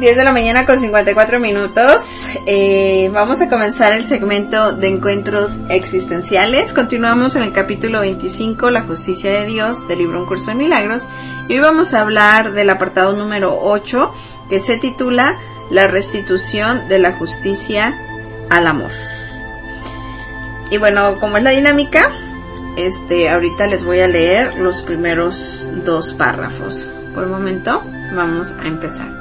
10 de la mañana con 54 minutos. Vamos a comenzar el segmento de encuentros existenciales. Continuamos en el capítulo 25, La justicia de Dios, del libro Un curso de milagros. Y hoy vamos a hablar del apartado número 8, que se titula La restitución de la justicia al amor. Y bueno, como es la dinámica, ahorita les voy a leer los primeros 2 párrafos. Por el momento, vamos a empezar.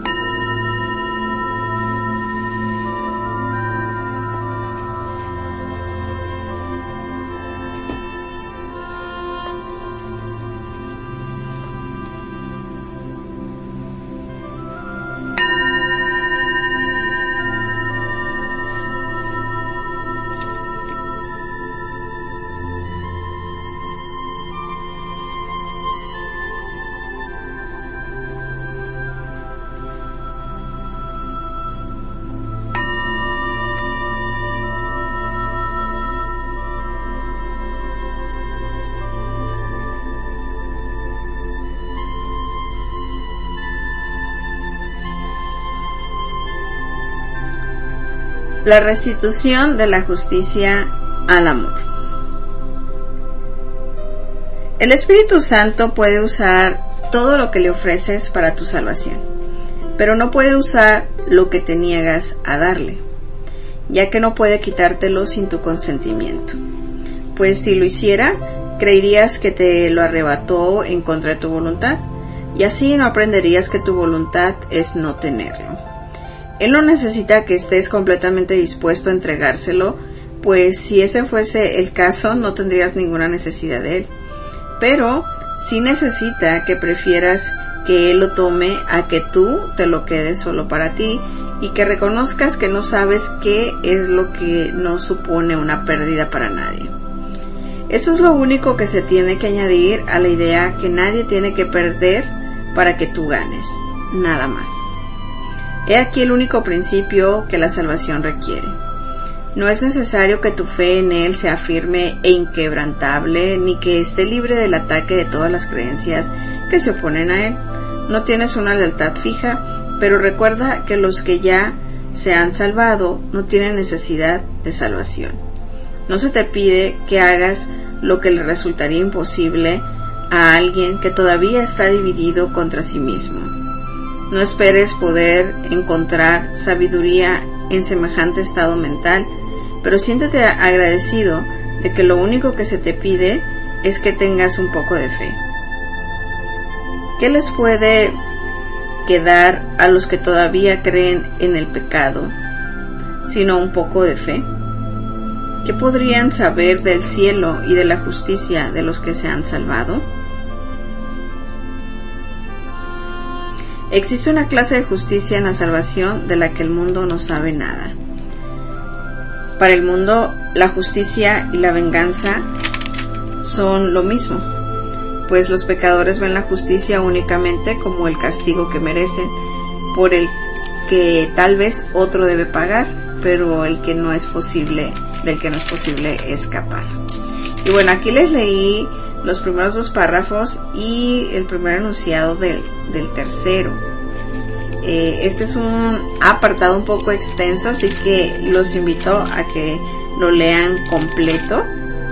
La restitución de la justicia al amor. El Espíritu Santo puede usar todo lo que le ofreces para tu salvación, pero no puede usar lo que te niegas a darle, ya que no puede quitártelo sin tu consentimiento. Pues si lo hiciera, creerías que te lo arrebató en contra de tu voluntad, y así no aprenderías que tu voluntad es no tenerlo. Él no necesita que estés completamente dispuesto a entregárselo, pues si ese fuese el caso no tendrías ninguna necesidad de él. Pero sí necesita que prefieras que él lo tome a que tú te lo quedes solo para ti y que reconozcas que no sabes qué es lo que no supone una pérdida para nadie. Eso es lo único que se tiene que añadir a la idea que nadie tiene que perder para que tú ganes, nada más. He aquí el único principio que la salvación requiere. No es necesario que tu fe en Él sea firme e inquebrantable, ni que esté libre del ataque de todas las creencias que se oponen a Él. No tienes una lealtad fija, pero recuerda que los que ya se han salvado no tienen necesidad de salvación. No se te pide que hagas lo que le resultaría imposible a alguien que todavía está dividido contra sí mismo. No esperes poder encontrar sabiduría en semejante estado mental, pero siéntete agradecido de que lo único que se te pide es que tengas un poco de fe. ¿Qué les puede quedar a los que todavía creen en el pecado, sino un poco de fe? ¿Qué podrían saber del cielo y de la justicia de los que se han salvado? Existe una clase de justicia en la salvación de la que el mundo no sabe nada. Para el mundo, la justicia y la venganza son lo mismo, pues los pecadores ven la justicia únicamente como el castigo que merecen, por el que tal vez otro debe pagar, pero del que no es posible escapar. Y bueno, aquí les leí los primeros 2 párrafos y el primer enunciado del tercero. Este es un apartado un poco extenso, así que los invito a que lo lean completo.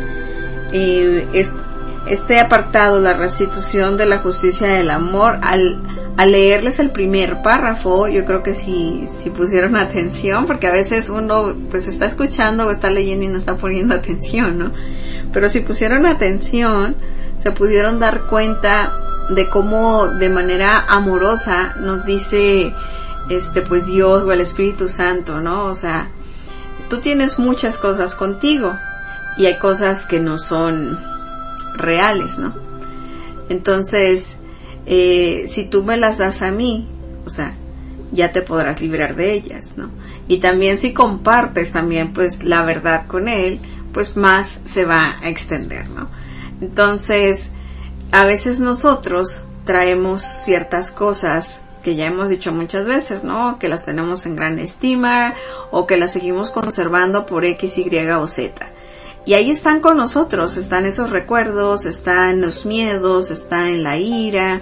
Este apartado, la restitución de la justicia del amor, al leerles el primer párrafo, yo creo que si pusieron atención, porque a veces uno pues está escuchando o está leyendo y no está poniendo atención, ¿no? Pero si pusieron atención, se pudieron dar cuenta de cómo de manera amorosa nos dice pues Dios o el Espíritu Santo, ¿no? O sea, tú tienes muchas cosas contigo y hay cosas que no son reales, ¿no? Entonces, si tú me las das a mí, o sea, ya te podrás librar de ellas, ¿no? Y también si compartes también pues la verdad con él, pues más se va a extender, ¿no? Entonces, a veces nosotros traemos ciertas cosas que ya hemos dicho muchas veces, ¿no? Que las tenemos en gran estima o que las seguimos conservando por X, Y o Z. Y ahí están con nosotros, están esos recuerdos, están los miedos, está en la ira,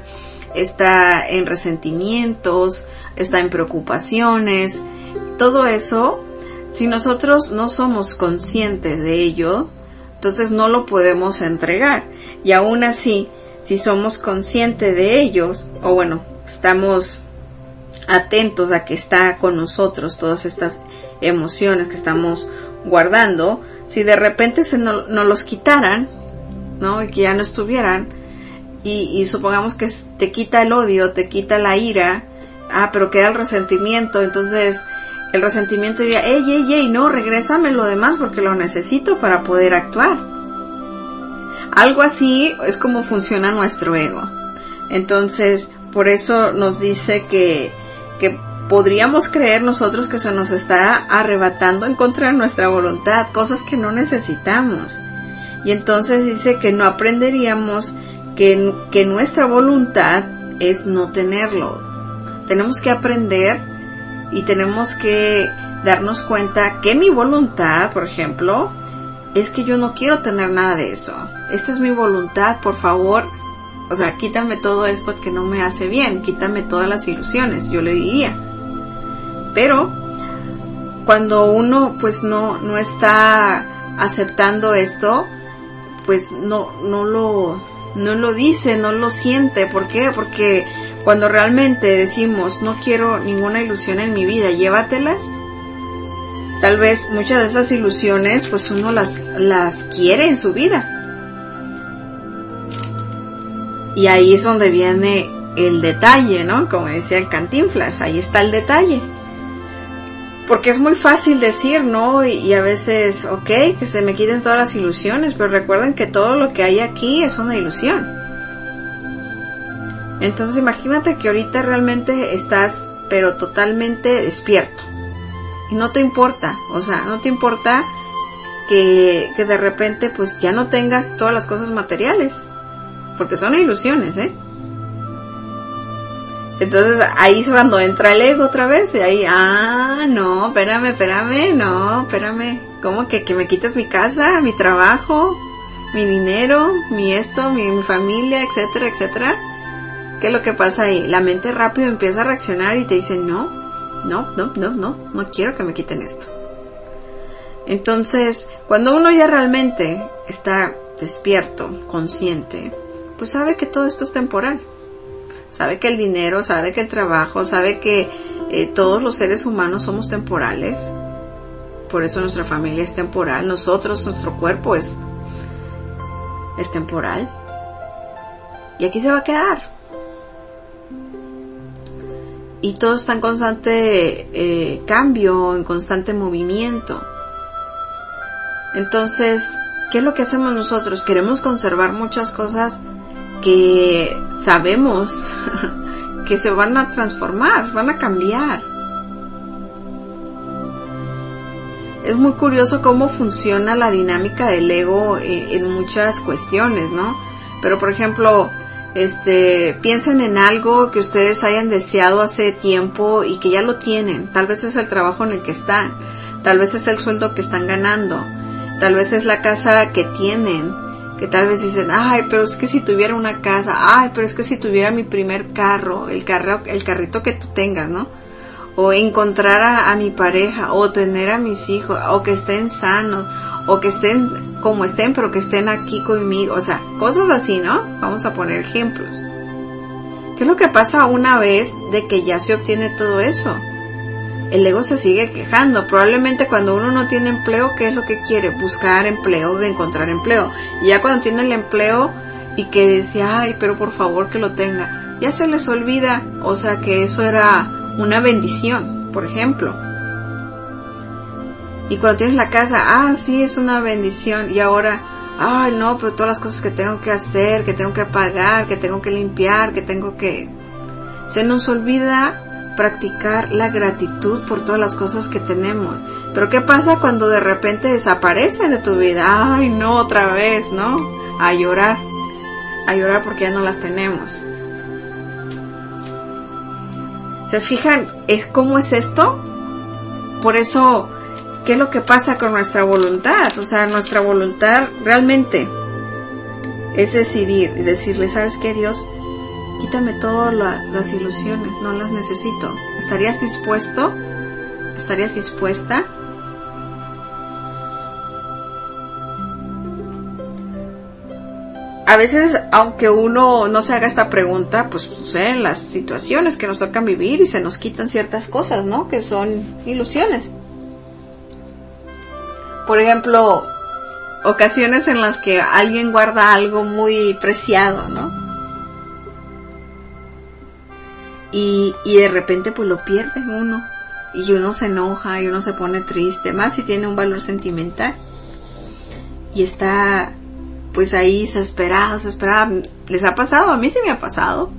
está en resentimientos, está en preocupaciones. Todo eso, si nosotros no somos conscientes de ello, entonces no lo podemos entregar. Y aún así, si somos conscientes de ellos, o bueno, estamos atentos a que está con nosotros todas estas emociones que estamos guardando, si de repente nos los quitaran, ¿no? Y que ya no estuvieran, y supongamos que te quita el odio, te quita la ira, pero queda el resentimiento, entonces el resentimiento diría, ey, no, regrésame lo demás porque lo necesito para poder actuar. Algo así es como funciona nuestro ego. Entonces, por eso nos dice que podríamos creer nosotros que se nos está arrebatando en contra de nuestra voluntad, cosas que no necesitamos. Y entonces dice que no aprenderíamos que nuestra voluntad es no tenerlo. Tenemos que aprender y tenemos que darnos cuenta que mi voluntad, por ejemplo, es que yo no quiero tener nada de eso. Esta es mi voluntad, por favor. O sea, quítame todo esto que no me hace bien, quítame todas las ilusiones, yo le diría. Pero cuando uno pues no está aceptando esto, pues no lo dice, no lo siente. ¿Por qué? Porque cuando realmente decimos no quiero ninguna ilusión en mi vida, llévatelas. Tal vez muchas de esas ilusiones pues uno las quiere en su vida. Y ahí es donde viene el detalle, ¿no? Como decía el Cantinflas, ahí está el detalle. Porque es muy fácil decir, ¿no? Y a veces, ok, que se me quiten todas las ilusiones, pero recuerden que todo lo que hay aquí es una ilusión. Entonces imagínate que ahorita realmente estás, pero totalmente despierto. Y no te importa, o sea, no te importa que de repente pues ya no tengas todas las cosas materiales. Porque son ilusiones, ¿eh? Entonces ahí es cuando entra el ego otra vez. Y ahí, no, espérame. ¿Cómo que me quites mi casa, mi trabajo, mi dinero, mi familia, etcétera, etcétera? ¿Qué es lo que pasa ahí? La mente rápido empieza a reaccionar y te dice, no quiero que me quiten esto. Entonces, cuando uno ya realmente está despierto, consciente, pues sabe que todo esto es temporal. Sabe que el dinero, sabe que el trabajo, sabe que todos los seres humanos somos temporales. Por eso nuestra familia es temporal. Nuestro cuerpo es temporal. Y aquí se va a quedar. Y todo está en constante cambio, en constante movimiento. Entonces, ¿qué es lo que hacemos nosotros? Queremos conservar muchas cosas que sabemos que se van a transformar, van a cambiar. Es muy curioso cómo funciona la dinámica del ego en muchas cuestiones, ¿no? Pero por ejemplo, piensen en algo que ustedes hayan deseado hace tiempo y que ya lo tienen. Tal vez es el trabajo en el que están, tal vez es el sueldo que están ganando, tal vez es la casa que tienen. Que tal vez dicen, pero es que si tuviera una casa, pero es que si tuviera mi primer carro, el carrito que tú tengas, ¿no? O encontrar a mi pareja, o tener a mis hijos, o que estén sanos, o que estén como estén, pero que estén aquí conmigo, o sea, cosas así, ¿no? Vamos a poner ejemplos. ¿Qué es lo que pasa una vez de que ya se obtiene todo eso? El ego se sigue quejando. Probablemente cuando uno no tiene empleo, ¿qué es lo que quiere? Buscar empleo, encontrar empleo. Y ya cuando tiene el empleo y que decía, pero por favor que lo tenga, ya se les olvida, o sea, que eso era una bendición, por ejemplo. Y cuando tienes la casa, sí, es una bendición. Y ahora, no, pero todas las cosas que tengo que hacer, que tengo que pagar, que tengo que limpiar, que tengo que... Se nos olvida practicar la gratitud por todas las cosas que tenemos. Pero ¿qué pasa cuando de repente desaparecen de tu vida? No, otra vez, ¿no? A llorar porque ya no las tenemos. ¿Se fijan cómo es esto? Por eso, ¿qué es lo que pasa con nuestra voluntad? O sea, nuestra voluntad realmente es decidir y decirle, ¿sabes qué, Dios? quítame todas las ilusiones, no las necesito. ¿Estarías dispuesto? ¿Estarías dispuesta? A veces, aunque uno no se haga esta pregunta, pues suceden las situaciones que nos tocan vivir y se nos quitan ciertas cosas, ¿no? Que son ilusiones. Por ejemplo, ocasiones en las que alguien guarda algo muy preciado, ¿no? Y de repente pues lo pierde uno. Y uno se enoja y uno se pone triste, más si tiene un valor sentimental. Y está pues ahí desesperado. ¿Les ha pasado? A mí sí me ha pasado.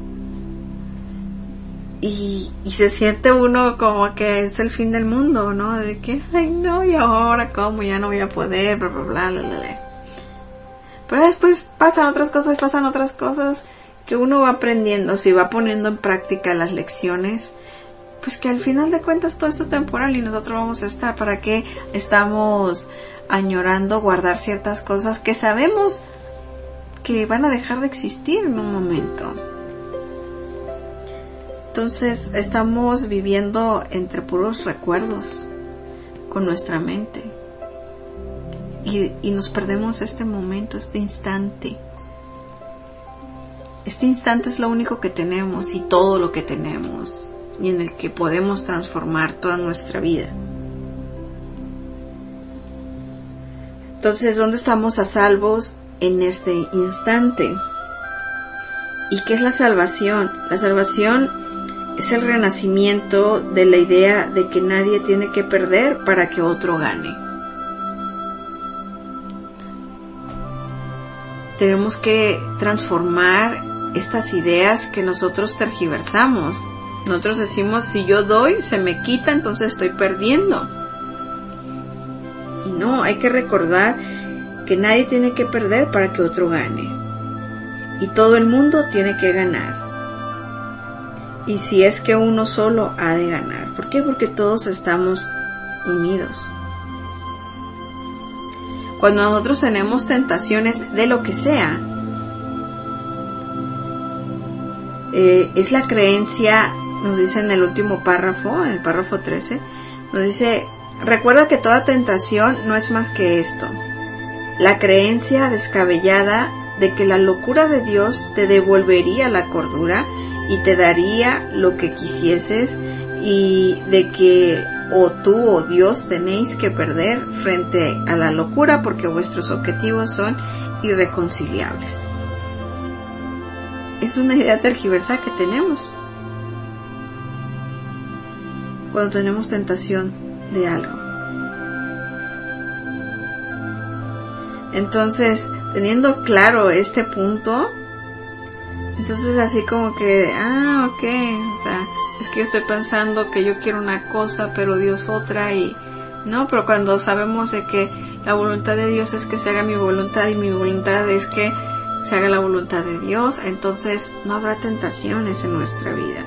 Y se siente uno como que es el fin del mundo, ¿no? De que, ay no, y ahora cómo, ya no voy a poder, bla, bla, bla, bla, bla. Pero después pasan otras cosas que uno va aprendiendo, si va poniendo en práctica las lecciones, pues que al final de cuentas todo esto es temporal y nosotros vamos a estar. ¿Para qué estamos añorando guardar ciertas cosas que sabemos que van a dejar de existir en un momento? Entonces estamos viviendo entre puros recuerdos con nuestra mente y nos perdemos este momento, este instante. Este instante es lo único que tenemos y todo lo que tenemos y en el que podemos transformar toda nuestra vida. Entonces, ¿dónde estamos a salvos? En este instante. ¿Y qué es la salvación? La salvación es el renacimiento de la idea de que nadie tiene que perder para que otro gane. Tenemos que transformar estas ideas que nosotros tergiversamos. Nosotros decimos, si yo doy, se me quita, entonces estoy perdiendo. Y no, hay que recordar que nadie tiene que perder para que otro gane. Y todo el mundo tiene que ganar. Y si es que uno solo ha de ganar. ¿Por qué? Porque todos estamos unidos. Cuando nosotros tenemos tentaciones de lo que sea, es la creencia, nos dice en el último párrafo, en el párrafo 13, nos dice, recuerda que toda tentación no es más que esto, la creencia descabellada de que la locura de Dios te devolvería la cordura y te daría lo que quisieses, y de que o tú o Dios tenéis que perder frente a la locura porque vuestros objetivos son irreconciliables. Es una idea tergiversada que tenemos cuando tenemos tentación de algo. Entonces, teniendo claro este punto, entonces así como que, ok, o sea, es que yo estoy pensando que yo quiero una cosa, pero Dios otra, y no, pero cuando sabemos de que la voluntad de Dios es que se haga mi voluntad y mi voluntad es que se haga la voluntad de Dios, entonces no habrá tentaciones en nuestra vida.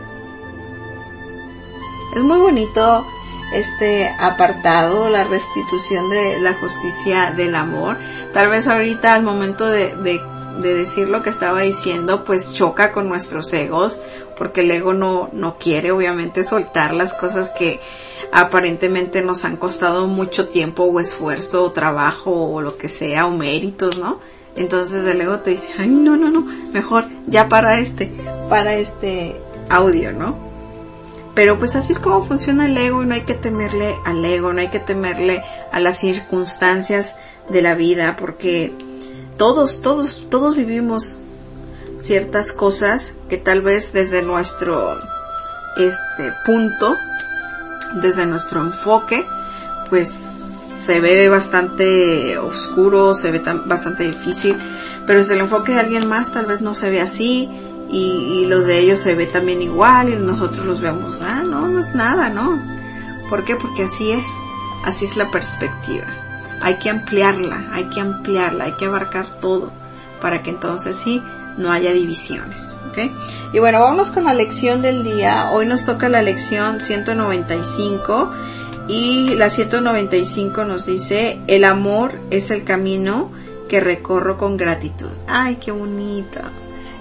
Es muy bonito este apartado, la restitución de la justicia del amor. Tal vez ahorita al momento de decir lo que estaba diciendo, pues choca con nuestros egos, porque el ego no quiere obviamente soltar las cosas que aparentemente nos han costado mucho tiempo o esfuerzo o trabajo o lo que sea, o méritos, ¿no? Entonces el ego te dice, ay, no, mejor ya para este audio, ¿no? Pero pues así es como funciona el ego, y no hay que temerle al ego, no hay que temerle a las circunstancias de la vida, porque todos vivimos ciertas cosas que tal vez desde nuestro punto, desde nuestro enfoque, pues se ve bastante oscuro, se ve bastante difícil, pero desde el enfoque de alguien más tal vez no se ve así, y los de ellos se ve también igual, y nosotros los vemos, no es nada, ¿no? ¿Por qué? Porque así es la perspectiva. Hay que ampliarla, hay que abarcar todo, para que entonces sí no haya divisiones, ¿ok? Y bueno, vamos con la lección del día. Hoy nos toca la lección 195, y la 195 nos dice, el amor es el camino que recorro con gratitud. ¡Ay, qué bonito!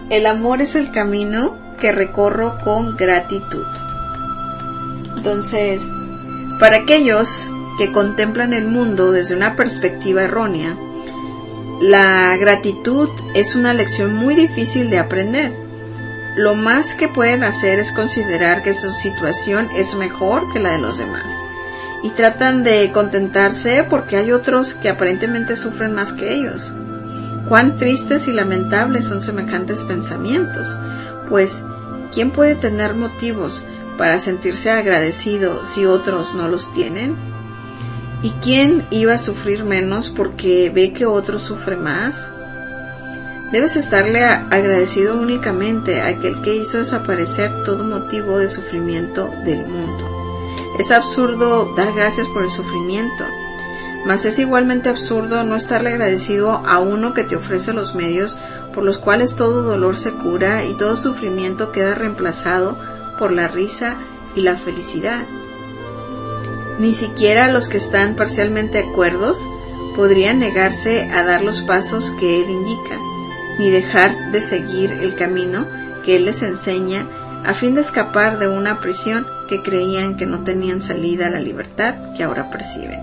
El amor es el camino que recorro con gratitud. Entonces, para aquellos que contemplan el mundo desde una perspectiva errónea, la gratitud es una lección muy difícil de aprender. Lo más que pueden hacer es considerar que su situación es mejor que la de los demás y tratan de contentarse porque hay otros que aparentemente sufren más que ellos. Cuán tristes y lamentables son semejantes pensamientos, pues ¿quién puede tener motivos para sentirse agradecido si otros no los tienen? ¿Y quién iba a sufrir menos porque ve que otro sufre más? Debes estarle agradecido únicamente a aquel que hizo desaparecer todo motivo de sufrimiento del mundo. Es absurdo dar gracias por el sufrimiento, mas es igualmente absurdo no estarle agradecido a uno que te ofrece los medios por los cuales todo dolor se cura y todo sufrimiento queda reemplazado por la risa y la felicidad. Ni siquiera los que están parcialmente cuerdos podrían negarse a dar los pasos que Él indica, ni dejar de seguir el camino que Él les enseña a fin de escapar de una prisión que creían que no tenían salida a la libertad que ahora perciben.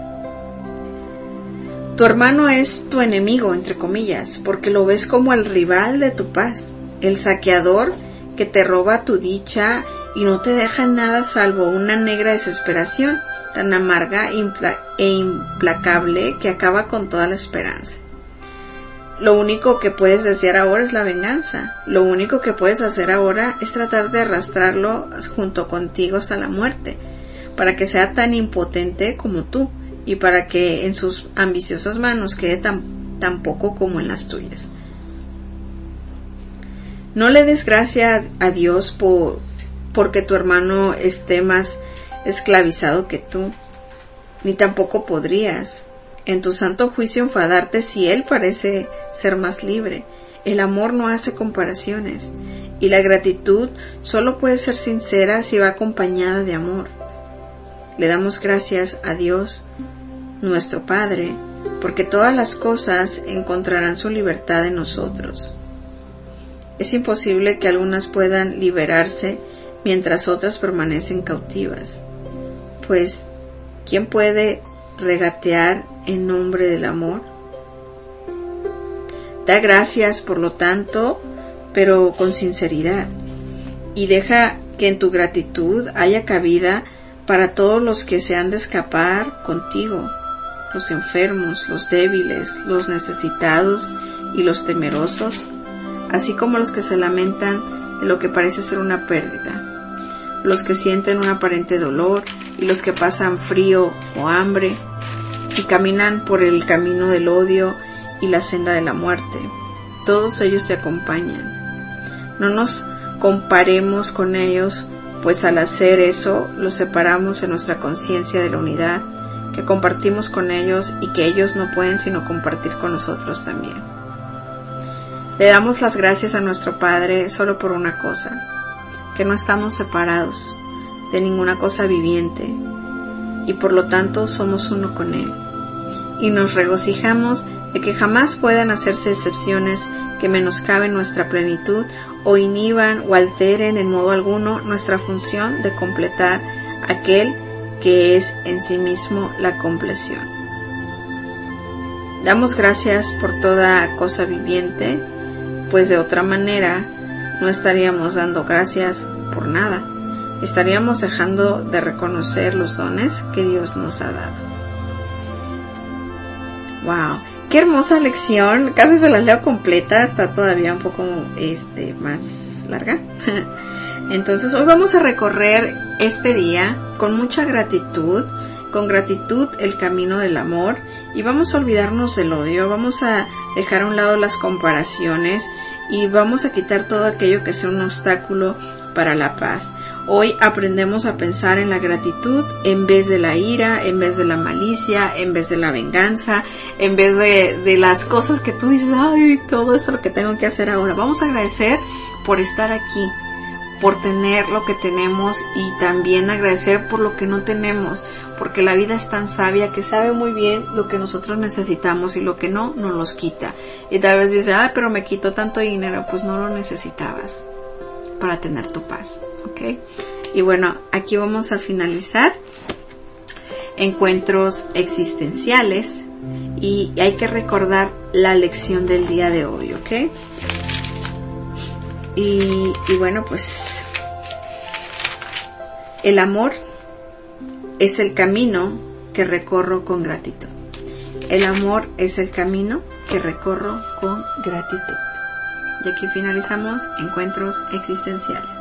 Tu hermano es tu enemigo, entre comillas, porque lo ves como el rival de tu paz, el saqueador que te roba tu dicha y no te deja nada salvo una negra desesperación tan amarga e implacable que acaba con toda la esperanza. Lo único que puedes desear ahora es la venganza. Lo único que puedes hacer ahora es tratar de arrastrarlo junto contigo hasta la muerte, para que sea tan impotente como tú y para que en sus ambiciosas manos quede tan poco como en las tuyas. No le des gracia a Dios porque tu hermano esté más esclavizado que tú, ni tampoco podrías en tu santo juicio enfadarte si él parece ser más libre. El amor no hace comparaciones y la gratitud solo puede ser sincera si va acompañada de amor. Le damos gracias a Dios, nuestro Padre, porque todas las cosas encontrarán su libertad en nosotros. Es imposible que algunas puedan liberarse mientras otras permanecen cautivas, pues ¿quién puede regatear en nombre del amor? Da gracias, por lo tanto, pero con sinceridad, y deja que en tu gratitud haya cabida para todos los que se han de escapar contigo, los enfermos, los débiles, los necesitados y los temerosos, así como los que se lamentan de lo que parece ser una pérdida, los que sienten un aparente dolor y los que pasan frío o hambre y caminan por el camino del odio y la senda de la muerte. Todos ellos te acompañan. No nos comparemos con ellos, pues al hacer eso los separamos en nuestra conciencia de la unidad que compartimos con ellos y que ellos no pueden sino compartir con nosotros también. Le damos las gracias a nuestro Padre solo por una cosa, que no estamos separados de ninguna cosa viviente y por lo tanto somos uno con Él. Y nos regocijamos de que jamás puedan hacerse excepciones que menoscaben nuestra plenitud o inhiban o alteren en modo alguno nuestra función de completar aquel que es en sí mismo la compleción. Damos gracias por toda cosa viviente, pues de otra manera no estaríamos dando gracias por nada. Estaríamos dejando de reconocer los dones que Dios nos ha dado. ¡Wow! ¡Qué hermosa lección! Casi se las leo completa, está todavía un poco más larga. Entonces hoy vamos a recorrer este día con mucha gratitud, con gratitud el camino del amor, y vamos a olvidarnos del odio, vamos a dejar a un lado las comparaciones y vamos a quitar todo aquello que sea un obstáculo para la paz. Hoy aprendemos a pensar en la gratitud en vez de la ira, en vez de la malicia, en vez de la venganza, en vez de las cosas que tú dices, ay, todo esto es lo que tengo que hacer ahora. Vamos a agradecer por estar aquí, por tener lo que tenemos y también agradecer por lo que no tenemos, porque la vida es tan sabia que sabe muy bien lo que nosotros necesitamos y lo que no, nos los quita. Y tal vez dice, ay, pero me quitó tanto dinero. Pues no lo necesitabas para tener tu paz, ¿ok? Y bueno, aquí vamos a finalizar encuentros existenciales y hay que recordar la lección del día de hoy, ¿ok? Y bueno, pues el amor es el camino que recorro con gratitud. El amor es el camino que recorro con gratitud. Y aquí finalizamos encuentros existenciales.